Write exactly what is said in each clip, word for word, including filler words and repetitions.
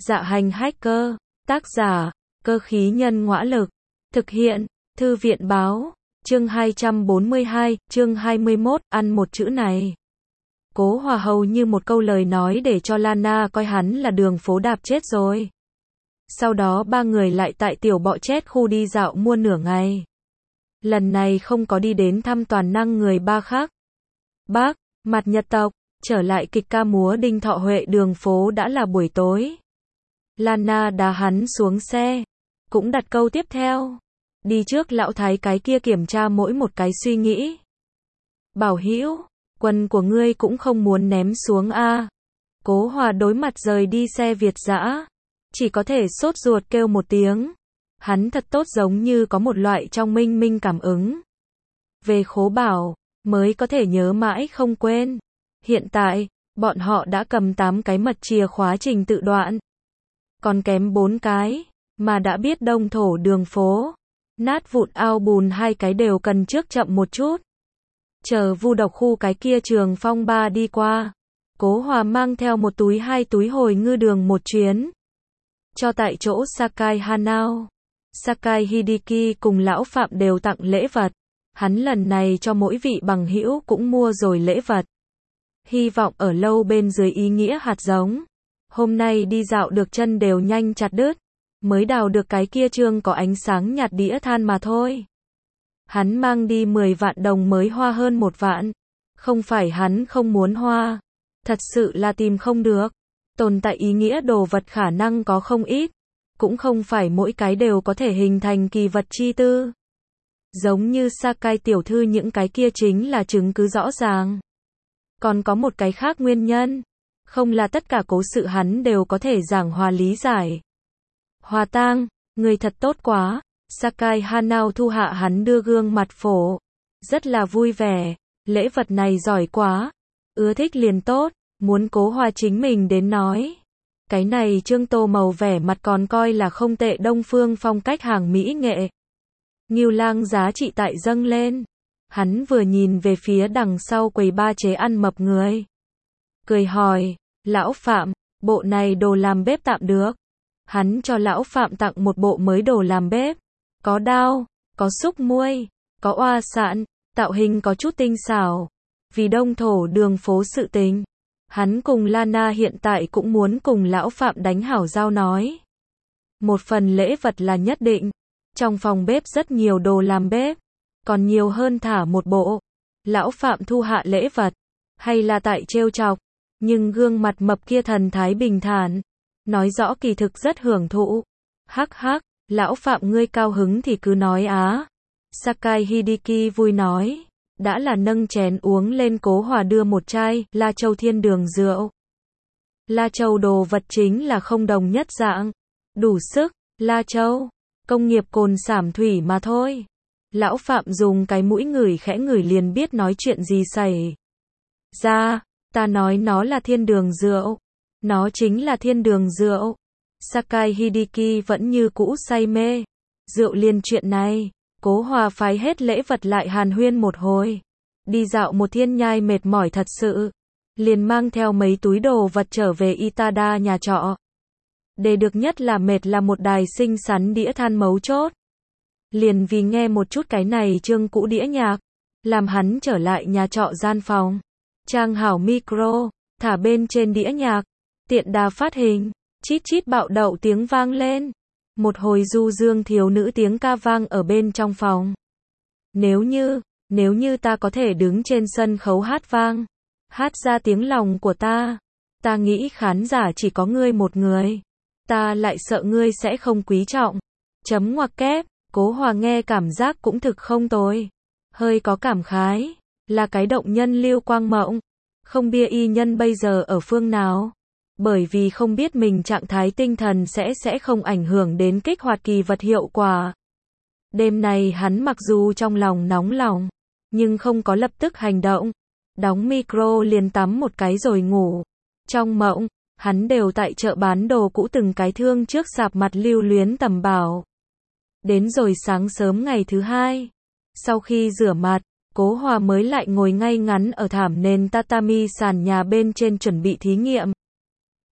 Dạ hành hacker, tác giả, cơ khí nhân ngõa lực, thực hiện, thư viện báo, chương hai trăm bốn mươi hai, chương hai mươi mốt, ăn một chữ này. Cố Hòa hầu như một câu lời nói để cho Lana coi hắn là đường phố đạp chết rồi. Sau đó ba người lại tại tiểu bọ chết khu đi dạo mua nửa ngày. Lần này không có đi đến thăm toàn năng người ba khác. Bác, mặt nhật tộc, trở lại kịch ca múa Đinh Thọ Huệ đường phố đã là buổi tối. Lana đá hắn xuống xe, cũng đặt câu tiếp theo. Đi trước lão thái cái kia kiểm tra mỗi một cái suy nghĩ. Bảo Hữu, quần của ngươi cũng không muốn ném xuống a. À. Cố Hòa đối mặt rời đi xe Việt dã, chỉ có thể sốt ruột kêu một tiếng. Hắn thật tốt giống như có một loại trong minh minh cảm ứng. Về Khố Bảo, mới có thể nhớ mãi không quên. Hiện tại, bọn họ đã cầm tám cái mật chìa khóa trình tự đoạn. Còn kém bốn cái, mà đã biết đông thổ đường phố. Nát vụn ao bùn hai cái đều cần trước chậm một chút. Chờ vu độc khu cái kia trường phong ba đi qua. Cố Hòa mang theo một túi hai túi hồi ngư đường một chuyến. Cho tại chỗ Sakai Hanao. Sakai Hideki cùng lão Phạm đều tặng lễ vật. Hắn lần này cho mỗi vị bằng hữu cũng mua rồi lễ vật. Hy vọng ở lâu bên dưới ý nghĩa hạt giống. Hôm nay đi dạo được chân đều nhanh chặt đứt. Mới đào được cái kia trương có ánh sáng nhạt đĩa than mà thôi. Hắn mang đi mười vạn đồng mới hoa hơn một vạn. Không phải hắn không muốn hoa. Thật sự là tìm không được. Tồn tại ý nghĩa đồ vật khả năng có không ít. Cũng không phải mỗi cái đều có thể hình thành kỳ vật chi tư. Giống như Sakai tiểu thư những cái kia chính là chứng cứ rõ ràng. Còn có một cái khác nguyên nhân. Không là tất cả cố sự hắn đều có thể giảng hòa lý giải. Hòa Tang, người thật tốt quá. Sakai Hanao thu hạ hắn đưa gương mặt phổ. Rất là vui vẻ. Lễ vật này giỏi quá. Ưa thích liền tốt. Muốn Cố Hòa chính mình đến nói. Cái này trương tô màu vẻ mặt còn coi là không tệ đông phương phong cách hàng mỹ nghệ. Ngưu Lang giá trị tại dâng lên. Hắn vừa nhìn về phía đằng sau quầy ba chế ăn mập người. Cười hỏi, lão Phạm, bộ này đồ làm bếp tạm được. Hắn cho lão Phạm tặng một bộ mới đồ làm bếp. Có đao, có xúc muôi, có oa sạn, tạo hình có chút tinh xảo. Vì đông thổ đường phố sự tình. Hắn cùng Lana hiện tại cũng muốn cùng lão Phạm đánh hảo giao nói. Một phần lễ vật là nhất định. Trong phòng bếp rất nhiều đồ làm bếp. Còn nhiều hơn thả một bộ. Lão Phạm thu hạ lễ vật. Hay là tại trêu chọc. Nhưng gương mặt mập kia thần thái bình thản. Nói rõ kỳ thực rất hưởng thụ. Hắc hắc, lão Phạm ngươi cao hứng thì cứ nói á. Sakai Hideki vui nói. Đã là nâng chén uống lên. Cố Hòa đưa một chai La Châu thiên đường rượu. La Châu đồ vật chính là không đồng nhất dạng. Đủ sức, La Châu. Công nghiệp cồn sảm thủy mà thôi. Lão Phạm dùng cái mũi ngửi khẽ ngửi liền biết nói chuyện gì xảy ra. Ta nói nó là thiên đường rượu. Nó chính là thiên đường rượu. Sakai Hideki vẫn như cũ say mê. Rượu liền chuyện này. Cố Hòa phái hết lễ vật lại hàn huyên một hồi. Đi dạo một thiên nhai mệt mỏi thật sự. Liền mang theo mấy túi đồ vật trở về Itada nhà trọ. Để được nhất là mệt là một đài xinh xắn đĩa than mấu chốt. Liền vì nghe một chút cái này chương cũ đĩa nhạc. Làm hắn trở lại nhà trọ gian phòng. Trang hảo micro, thả bên trên đĩa nhạc. Tiện đà phát hình. Chít chít bạo đậu tiếng vang lên. Một hồi du dương thiếu nữ tiếng ca vang ở bên trong phòng. Nếu như, nếu như ta có thể đứng trên sân khấu hát vang. Hát ra tiếng lòng của ta. Ta nghĩ khán giả chỉ có ngươi một người. Ta lại sợ ngươi sẽ không quý trọng. Chấm ngoặc kép. Cố Hòa nghe cảm giác cũng thực không tồi. Hơi có cảm khái. Là cái động nhân Lưu Quang Mộng. Không bia y nhân bây giờ ở phương nào. Bởi vì không biết mình trạng thái tinh thần sẽ sẽ không ảnh hưởng đến kích hoạt kỳ vật hiệu quả. Đêm này hắn mặc dù trong lòng nóng lòng. Nhưng không có lập tức hành động. Đóng micro liền tắm một cái rồi ngủ. Trong mộng, hắn đều tại chợ bán đồ cũ từng cái thương trước sạp mặt lưu luyến tầm bảo. Đến rồi sáng sớm ngày thứ hai. Sau khi rửa mặt, Cố Hòa mới lại ngồi ngay ngắn ở thảm nền tatami sàn nhà bên trên chuẩn bị thí nghiệm.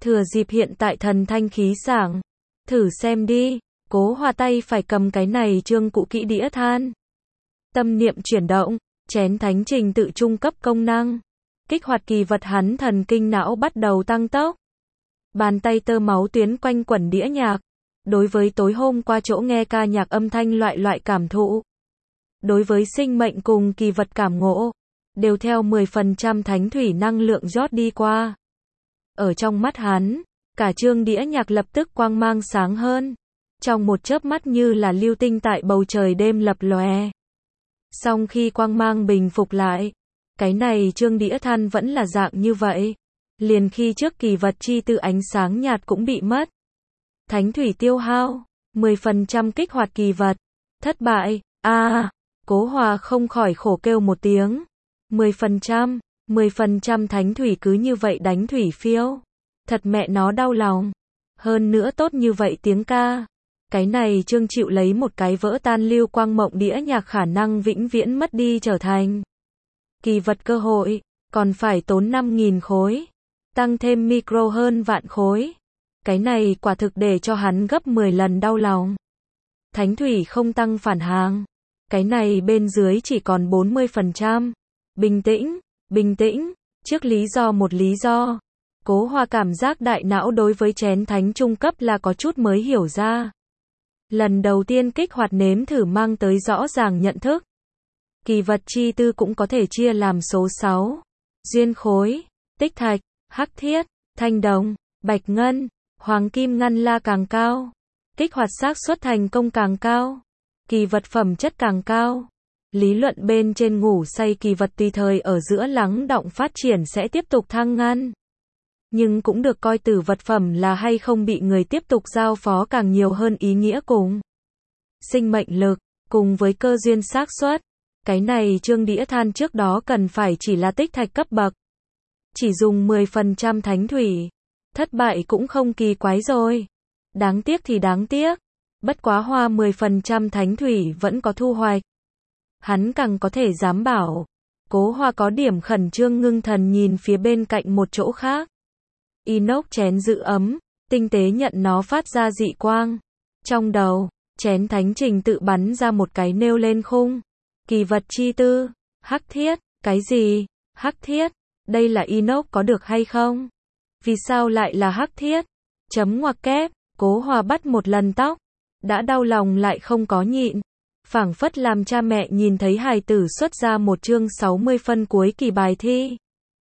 Thừa dịp hiện tại thần thanh khí sảng. Thử xem đi. Cố Hòa tay phải cầm cái này trương cũ kỹ đĩa than. Tâm niệm chuyển động. Chén thánh trình tự trung cấp công năng. Kích hoạt kỳ vật hắn thần kinh não bắt đầu tăng tốc. Bàn tay tơ máu tuyến quanh quẩn đĩa nhạc. Đối với tối hôm qua chỗ nghe ca nhạc âm thanh loại loại cảm thụ. Đối với sinh mệnh cùng kỳ vật cảm ngộ. Đều theo mười phần trăm thánh thủy năng lượng rót đi qua. Ở trong mắt hắn, cả chương đĩa nhạc lập tức quang mang sáng hơn. Trong một chớp mắt như là lưu tinh tại bầu trời đêm lập lòe. Song khi quang mang bình phục lại, cái này chương đĩa than vẫn là dạng như vậy. Liền khi trước kỳ vật chi tư ánh sáng nhạt cũng bị mất. Thánh thủy tiêu hao, mười phần trăm kích hoạt kỳ vật. Thất bại, a à, Cố Hòa không khỏi khổ kêu một tiếng. mười phần trăm, mười phần trăm thánh thủy cứ như vậy đánh thủy phiêu. Thật mẹ nó đau lòng. Hơn nữa tốt như vậy tiếng ca. Cái này Trương chịu lấy một cái vỡ tan lưu quang mộng đĩa nhạc khả năng vĩnh viễn mất đi trở thành kỳ vật cơ hội, còn phải tốn năm nghìn khối. Tăng thêm micro hơn vạn khối. Cái này quả thực để cho hắn gấp mười lần đau lòng. Thánh thủy không tăng phản hàng. Cái này bên dưới chỉ còn bốn mươi phần trăm. Bình tĩnh, bình tĩnh, trước lý do một lý do. Cố Hòa cảm giác đại não đối với chén thánh trung cấp là có chút mới hiểu ra. Lần đầu tiên kích hoạt nếm thử mang tới rõ ràng nhận thức. Kỳ vật chi tư cũng có thể chia làm số sáu. Duyên khối, tích thạch, hắc thiết, thanh đồng, bạch ngân, hoàng kim ngân la càng cao. Kích hoạt xác suất thành công càng cao. Kỳ vật phẩm chất càng cao. Lý luận bên trên ngủ say kỳ vật tùy thời ở giữa lắng động phát triển sẽ tiếp tục thăng ngăn. Nhưng cũng được coi từ vật phẩm là hay không bị người tiếp tục giao phó càng nhiều hơn ý nghĩa cùng sinh mệnh lực, cùng với cơ duyên xác suất. Cái này chương đĩa than trước đó cần phải chỉ là tích thạch cấp bậc. Chỉ dùng mười phần trăm thánh thủy. Thất bại cũng không kỳ quái rồi. Đáng tiếc thì đáng tiếc. Bất quá hoa mười phần trăm thánh thủy vẫn có thu hoạch. Hắn càng có thể dám bảo. Cố Hòa có điểm khẩn trương ngưng thần nhìn phía bên cạnh một chỗ khác. Inox chén giữ ấm, tinh tế nhận nó phát ra dị quang. Trong đầu, chén thánh trình tự bắn ra một cái nêu lên khung. Kỳ vật chi tư, hắc thiết, cái gì? Hắc thiết, đây là inox có được hay không? Vì sao lại là hắc thiết? Chấm ngoặc kép, Cố Hòa bắt một lần tóc. Đã đau lòng lại không có nhịn. Phảng phất làm cha mẹ nhìn thấy hài tử xuất ra một chương sáu mươi phân cuối kỳ bài thi.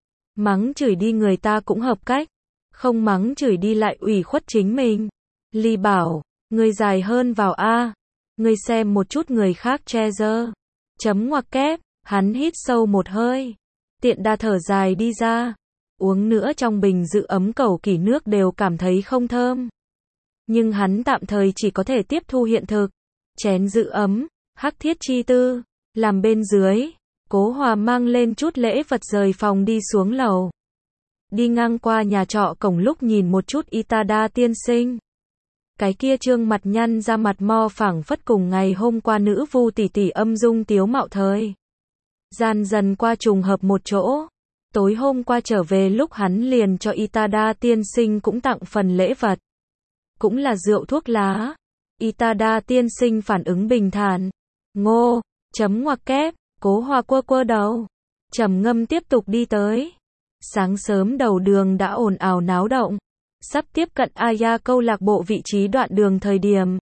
Mắng chửi đi người ta cũng hợp cách. Không mắng chửi đi lại ủy khuất chính mình. Ly bảo, người dài hơn vào A. Người xem một chút người khác che dơ. Chấm ngoặc kép, hắn hít sâu một hơi. Tiện đa thở dài đi ra. Uống nữa trong bình giữ ấm cầu kỳ nước đều cảm thấy không thơm. Nhưng hắn tạm thời chỉ có thể tiếp thu hiện thực. Chén giữ ấm, hắc thiết chi tư, làm bên dưới. Cố Hòa mang lên chút lễ vật rời phòng đi xuống lầu. Đi ngang qua nhà trọ cổng lúc nhìn một chút Itada tiên sinh. Cái kia trương mặt nhăn ra mặt mo phẳng phất cùng ngày hôm qua nữ vu tỷ tỷ âm dung tiếu mạo thời. Gian dần qua trùng hợp một chỗ. Tối hôm qua trở về lúc hắn liền cho Itada tiên sinh cũng tặng phần lễ vật. Cũng là rượu thuốc lá. Itada tiên sinh phản ứng bình thản. Ngô, chấm ngoặc kép, Cố Hòa quơ quơ đầu. Trầm ngâm tiếp tục đi tới. Sáng sớm đầu đường đã ồn ào náo động. Sắp tiếp cận Aya câu lạc bộ vị trí đoạn đường thời điểm.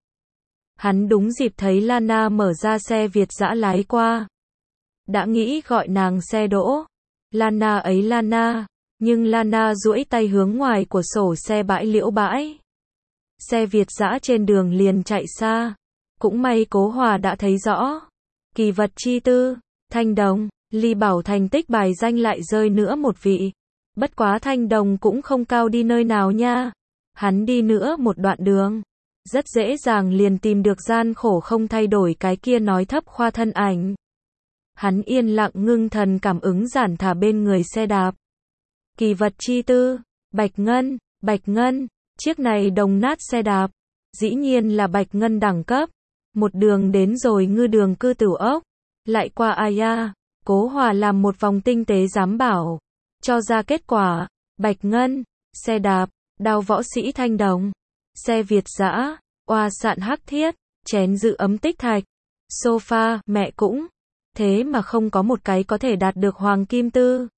Hắn đúng dịp thấy Lana mở ra xe Việt dã lái qua. Đã nghĩ gọi nàng xe đỗ. Lana ấy Lana. Nhưng Lana duỗi tay hướng ngoài của sổ xe bãi liễu bãi. Xe Việt dã trên đường liền chạy xa. Cũng may Cố Hòa đã thấy rõ. Kỳ vật chi tư, thanh đồng, Ly bảo thành tích bài danh lại rơi nữa một vị. Bất quá thanh đồng cũng không cao đi nơi nào nha. Hắn đi nữa một đoạn đường. Rất dễ dàng liền tìm được gian khổ không thay đổi cái kia nói thấp khoa thân ảnh. Hắn yên lặng ngưng thần cảm ứng giản thả bên người xe đạp. Kỳ vật chi tư, bạch ngân, bạch ngân, chiếc này đồng nát xe đạp. Dĩ nhiên là bạch ngân đẳng cấp. Một đường đến rồi ngư đường cư tử ốc. Lại qua Aya, Cố Hòa làm một vòng tinh tế giám bảo. Cho ra kết quả, bạch ngân, xe đạp, đao võ sĩ thanh đồng, xe Việt dã, oa sạn hắc thiết, chén giữ ấm tích thạch, sofa, mẹ cũng, thế mà không có một cái có thể đạt được hoàng kim tư.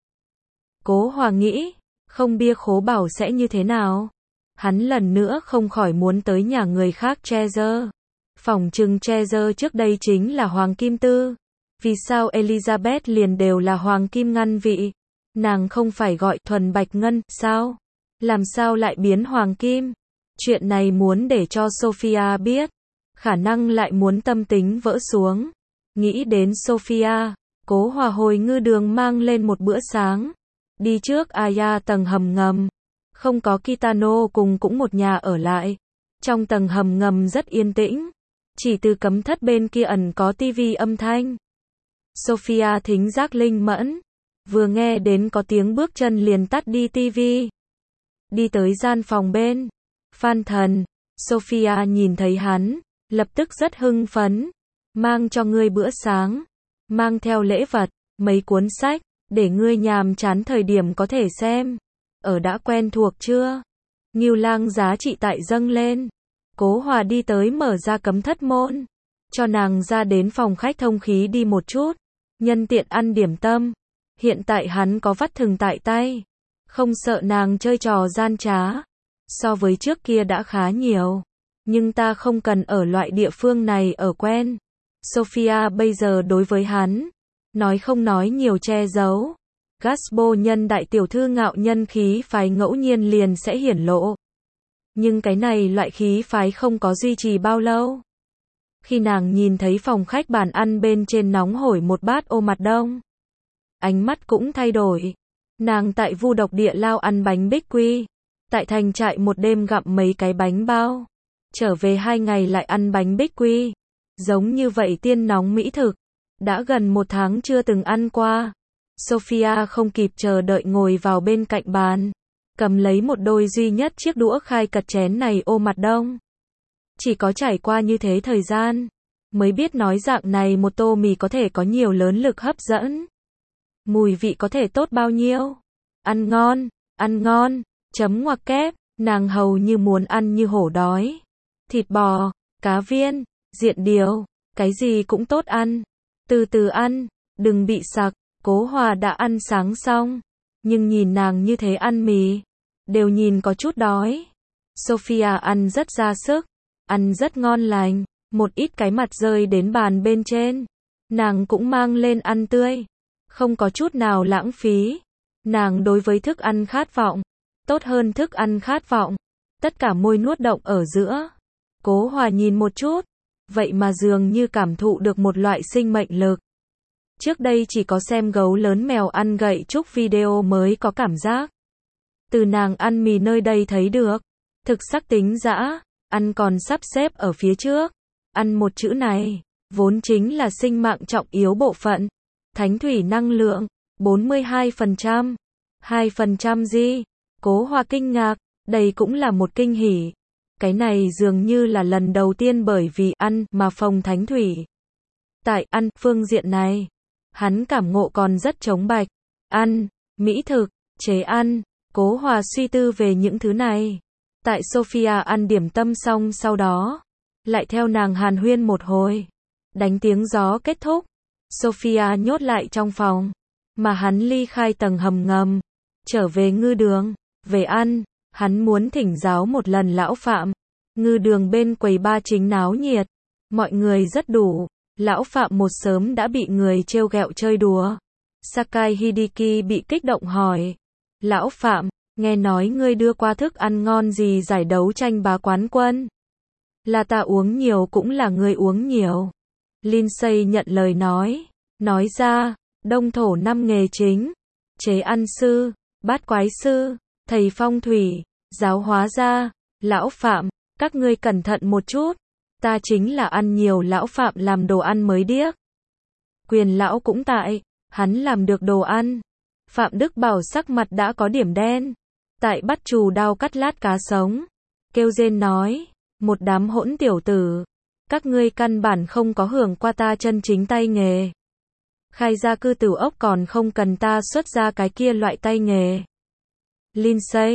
Cố Hòa nghĩ, không bia khố bảo sẽ như thế nào. Hắn lần nữa không khỏi muốn tới nhà người khác Treasure. Phỏng chừng Treasure trước đây chính là hoàng kim tư. Vì sao Elizabeth liền đều là hoàng kim ngân vị? Nàng không phải gọi thuần bạch ngân, sao? Làm sao lại biến hoàng kim? Chuyện này muốn để cho Sophia biết. Khả năng lại muốn tâm tính vỡ xuống. Nghĩ đến Sophia, Cố Hòa hồi ngư đường mang lên một bữa sáng. Đi trước Aya tầng hầm ngầm. Không có Kitano cùng cũng một nhà ở lại. Trong tầng hầm ngầm rất yên tĩnh. Chỉ từ cấm thất bên kia ẩn có tivi âm thanh. Sophia thính giác linh mẫn. Vừa nghe đến có tiếng bước chân liền tắt đi tivi. Đi tới gian phòng bên. Phan Thần. Sophia nhìn thấy hắn. Lập tức rất hưng phấn. Mang cho ngươi bữa sáng. Mang theo lễ vật. Mấy cuốn sách. Để ngươi nhàm chán thời điểm có thể xem. Ở đã quen thuộc chưa? Ngưu Lang giá trị tại dâng lên. Cố Hòa đi tới mở ra cấm thất môn. Cho nàng ra đến phòng khách thông khí đi một chút. Nhân tiện ăn điểm tâm. Hiện tại hắn có vắt thừng tại tay. Không sợ nàng chơi trò gian trá. So với trước kia đã khá nhiều. Nhưng ta không cần ở loại địa phương này ở quen. Sophia bây giờ đối với hắn. Nói không nói nhiều che giấu. Gaspo nhân đại tiểu thư ngạo nhân khí phái ngẫu nhiên liền sẽ hiển lộ. Nhưng cái này loại khí phái không có duy trì bao lâu. Khi nàng nhìn thấy phòng khách bàn ăn bên trên nóng hổi một bát ô mặt đông. Ánh mắt cũng thay đổi. Nàng tại Vu Độc Địa Lao ăn bánh bích quy. Tại thành trại một đêm gặm mấy cái bánh bao. Trở về hai ngày lại ăn bánh bích quy. Giống như vậy tiên nóng mỹ thực. Đã gần một tháng chưa từng ăn qua. Sophia không kịp chờ đợi ngồi vào bên cạnh bàn. Cầm lấy một đôi duy nhất chiếc đũa khai cật chén này ô mặt đông. Chỉ có trải qua như thế thời gian. Mới biết nói dạng này một tô mì có thể có nhiều lớn lực hấp dẫn. Mùi vị có thể tốt bao nhiêu. Ăn ngon, ăn ngon, chấm ngoặc kép. Nàng hầu như muốn ăn như hổ đói. Thịt bò, cá viên, diện điều. Cái gì cũng tốt ăn. Từ từ ăn, đừng bị sặc. Cố Hòa đã ăn sáng xong. Nhưng nhìn nàng như thế ăn mì. Đều nhìn có chút đói. Sophia ăn rất ra sức. Ăn rất ngon lành. Một ít cái mặt rơi đến bàn bên trên. Nàng cũng mang lên ăn tươi. Không có chút nào lãng phí. Nàng đối với thức ăn khát vọng. Tốt hơn thức ăn khát vọng. Tất cả môi nuốt động ở giữa. Cố Hòa nhìn một chút. Vậy mà dường như cảm thụ được một loại sinh mệnh lực. Trước đây chỉ có xem gấu lớn mèo ăn gậy trúc video mới có cảm giác. Từ nàng ăn mì nơi đây thấy được. Thực sắc tính dã. Ăn còn sắp xếp ở phía trước. Ăn một chữ này. Vốn chính là sinh mạng trọng yếu bộ phận. Thánh thủy năng lượng. bốn mươi hai phần trăm. hai phần trăm gì? Cố Hòa kinh ngạc. Đây cũng là một kinh hỉ. Cái này dường như là lần đầu tiên bởi vì ăn mà phồng thánh thủy. Tại ăn phương diện này. Hắn cảm ngộ còn rất trống bạch. Ăn, mỹ thực, chế ăn. Cố Hòa suy tư về những thứ này. Tại Sophia ăn điểm tâm xong sau đó. Lại theo nàng hàn huyên một hồi. Đánh tiếng gió kết thúc. Sophia nhốt lại trong phòng. Mà hắn ly khai tầng hầm ngầm. Trở về ngư đường. Về ăn. Hắn muốn thỉnh giáo một lần lão Phạm. Ngư đường bên quầy ba chính náo nhiệt. Mọi người rất đủ. Lão Phạm một sớm đã bị người trêu ghẹo chơi đùa. Sakai Hideki bị kích động hỏi. Lão Phạm, nghe nói ngươi đưa qua thức ăn ngon gì giải đấu tranh bá quán quân. Là ta uống nhiều cũng là ngươi uống nhiều. Lindsay nhận lời nói. Nói ra, đông thổ năm nghề chính. Chế ăn sư, bát quái sư, thầy phong thủy, giáo hóa gia. Lão Phạm, các ngươi cẩn thận một chút. Ta chính là ăn nhiều lão Phạm làm đồ ăn mới điếc. Quyền lão cũng tại, hắn làm được đồ ăn. Phạm Đức Bảo sắc mặt đã có điểm đen. Tại bắt chù đao cắt lát cá sống. Kêu rên nói, một đám hỗn tiểu tử. Các ngươi căn bản không có hưởng qua ta chân chính tay nghề. Khai ra cư tử ốc còn không cần ta xuất ra cái kia loại tay nghề. Lindsay,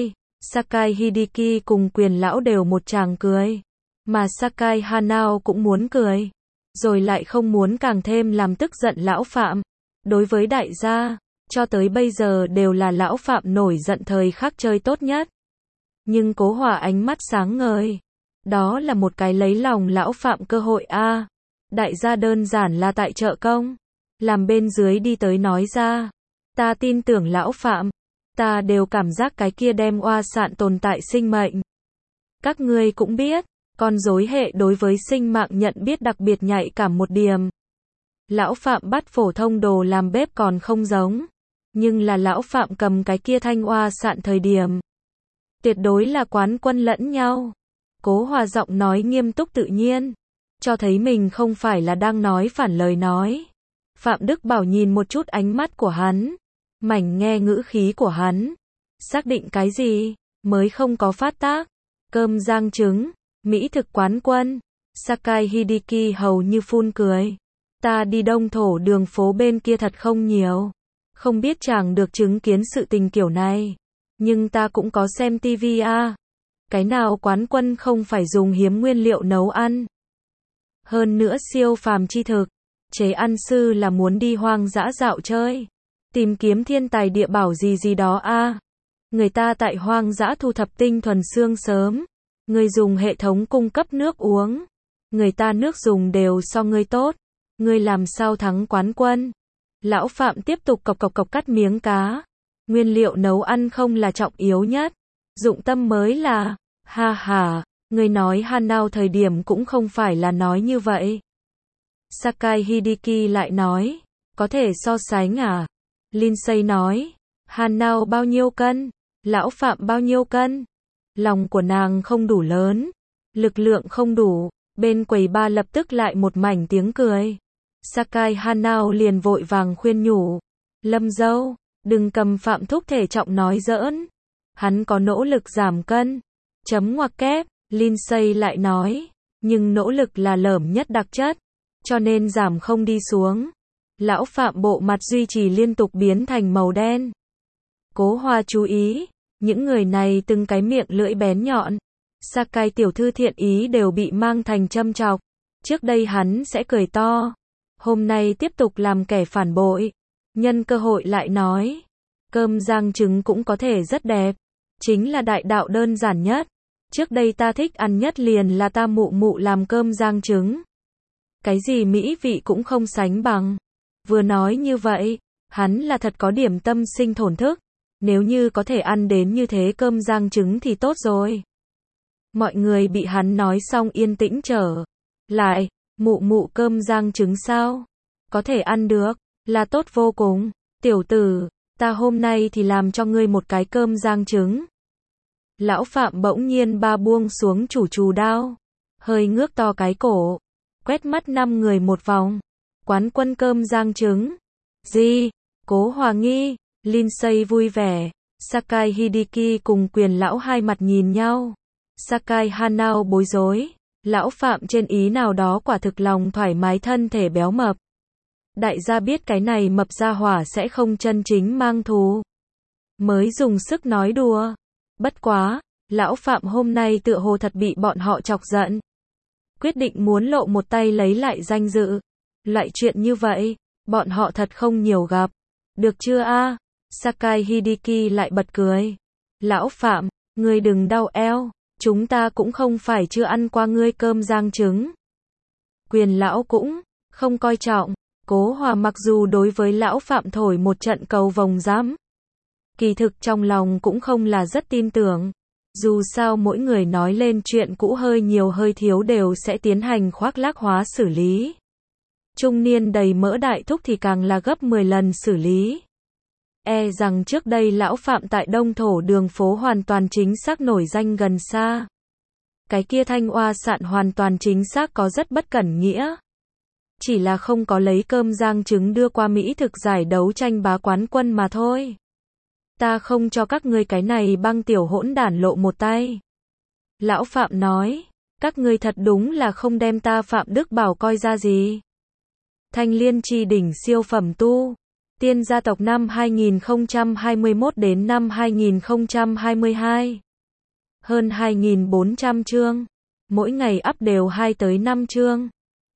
Sakai Hideki cùng Quyền lão đều một tràng cười. Mà Sakai Hanao cũng muốn cười. Rồi lại không muốn càng thêm làm tức giận lão Phạm. Đối với đại gia, cho tới bây giờ đều là lão Phạm nổi giận thời khắc chơi tốt nhất. Nhưng Cố Hòa ánh mắt sáng ngời. Đó là một cái lấy lòng lão Phạm cơ hội a. Đại gia đơn giản là tại trợ công. Làm bên dưới đi tới nói ra. Ta tin tưởng lão Phạm. Ta đều cảm giác cái kia đem oa sạn tồn tại sinh mệnh. Các ngươi cũng biết, con rối hệ đối với sinh mạng nhận biết đặc biệt nhạy cảm một điểm. Lão Phạm bắt phổ thông đồ làm bếp còn không giống. Nhưng là lão Phạm cầm cái kia thanh oa sạn thời điểm. Tuyệt đối là quán quân lẫn nhau. Cố Hòa giọng nói nghiêm túc tự nhiên. Cho thấy mình không phải là đang nói phản lời nói. Phạm Đức Bảo nhìn một chút ánh mắt của hắn. Mảnh nghe ngữ khí của hắn. Xác định cái gì? Mới không có phát tác. Cơm rang trứng. Mỹ thực quán quân. Sakai Hideki hầu như phun cười. Ta đi đông thổ đường phố bên kia thật không nhiều. Không biết chàng được chứng kiến sự tình kiểu này. Nhưng ta cũng có xem tivi a. Cái nào quán quân không phải dùng hiếm nguyên liệu nấu ăn. Hơn nữa siêu phàm chi thực. Chế ăn sư là muốn đi hoang dã dạo chơi. Tìm kiếm thiên tài địa bảo gì gì đó a. Người ta tại hoang dã thu thập tinh thuần xương sớm. Người dùng hệ thống cung cấp nước uống. Người ta nước dùng đều so ngươi tốt. Ngươi làm sao thắng quán quân. Lão Phạm tiếp tục cộc cộc cộc cắt miếng cá. Nguyên liệu nấu ăn không là trọng yếu nhất. Dụng tâm mới là. Ha ha, ngươi nói Hanao thời điểm cũng không phải là nói như vậy. Sakai Hideki lại nói. Có thể so sánh à? Lindsay nói. Hanao bao nhiêu cân? Lão Phạm bao nhiêu cân? Lòng của nàng không đủ lớn. Lực lượng không đủ. Bên quầy ba lập tức lại một mảnh tiếng cười. Sakai Hanao liền vội vàng khuyên nhủ. Lâm dâu, đừng cầm Phạm thúc thể trọng nói giỡn. Hắn có nỗ lực giảm cân. Chấm ngoặc kép, Lindsay lại nói. Nhưng nỗ lực là lởm nhất đặc chất. Cho nên giảm không đi xuống. Lão Phạm bộ mặt duy trì liên tục biến thành màu đen. Cố Hòa chú ý. Những người này từng cái miệng lưỡi bén nhọn. Sakai tiểu thư thiện ý đều bị mang thành châm chọc. Trước đây hắn sẽ cười to. Hôm nay tiếp tục làm kẻ phản bội. Nhân cơ hội lại nói. Cơm rang trứng cũng có thể rất đẹp. Chính là đại đạo đơn giản nhất. Trước đây ta thích ăn nhất liền là ta mụ mụ làm cơm rang trứng. Cái gì mỹ vị cũng không sánh bằng. Vừa nói như vậy, hắn là thật có điểm tâm sinh thổn thức. Nếu như có thể ăn đến như thế cơm rang trứng thì tốt rồi. Mọi người bị hắn nói xong yên tĩnh trở lại. Mụ mụ cơm rang trứng sao? Có thể ăn được, là tốt vô cùng. Tiểu tử, ta hôm nay thì làm cho ngươi một cái cơm rang trứng. Lão Phạm bỗng nhiên ba buông xuống chủ trù đao. Hơi ngước to cái cổ. Quét mắt năm người một vòng. Quán quân cơm rang trứng. Gì? Cố Hòa nghi. Lindsay vui vẻ. Sakai Hideki cùng Quyền lão hai mặt nhìn nhau. Sakai Hanao bối rối. Lão Phạm trên ý nào đó quả thực lòng thoải mái thân thể béo mập. Đại gia biết cái này mập ra hỏa sẽ không chân chính mang thù. Mới dùng sức nói đùa. Bất quá, lão Phạm hôm nay tựa hồ thật bị bọn họ chọc giận. Quyết định muốn lộ một tay lấy lại danh dự. Loại chuyện như vậy, bọn họ thật không nhiều gặp. Được chưa a? Sakai Hideki lại bật cười. Lão Phạm, ngươi đừng đau eo. Chúng ta cũng không phải chưa ăn qua ngươi cơm rang trứng. Quyền lão cũng không coi trọng. Cố Hòa mặc dù đối với lão Phạm thổi một trận cầu vồng giám. Kỳ thực trong lòng cũng không là rất tin tưởng. Dù sao mỗi người nói lên chuyện cũ hơi nhiều hơi thiếu đều sẽ tiến hành khoác lác hóa xử lý. Trung niên đầy mỡ đại thúc thì càng là gấp mười lần xử lý. E rằng trước đây lão Phạm tại đông thổ đường phố hoàn toàn chính xác nổi danh gần xa. Cái kia thanh oa sạn hoàn toàn chính xác có rất bất cẩn nghĩa. Chỉ là không có lấy cơm rang trứng đưa qua Mỹ thực giải đấu tranh bá quán quân mà thôi. Ta không cho các ngươi cái này băng tiểu hỗn đản lộ một tay. Lão Phạm nói, các ngươi thật đúng là không đem ta Phạm Đức Bảo coi ra gì. Thanh liên chi đỉnh siêu phẩm tu. Tiên gia tộc năm hai nghìn không trăm hai mươi mốt đến năm hai nghìn không trăm hai mươi hai. Hơn hai nghìn bốn trăm chương. Mỗi ngày up đều hai tới năm chương.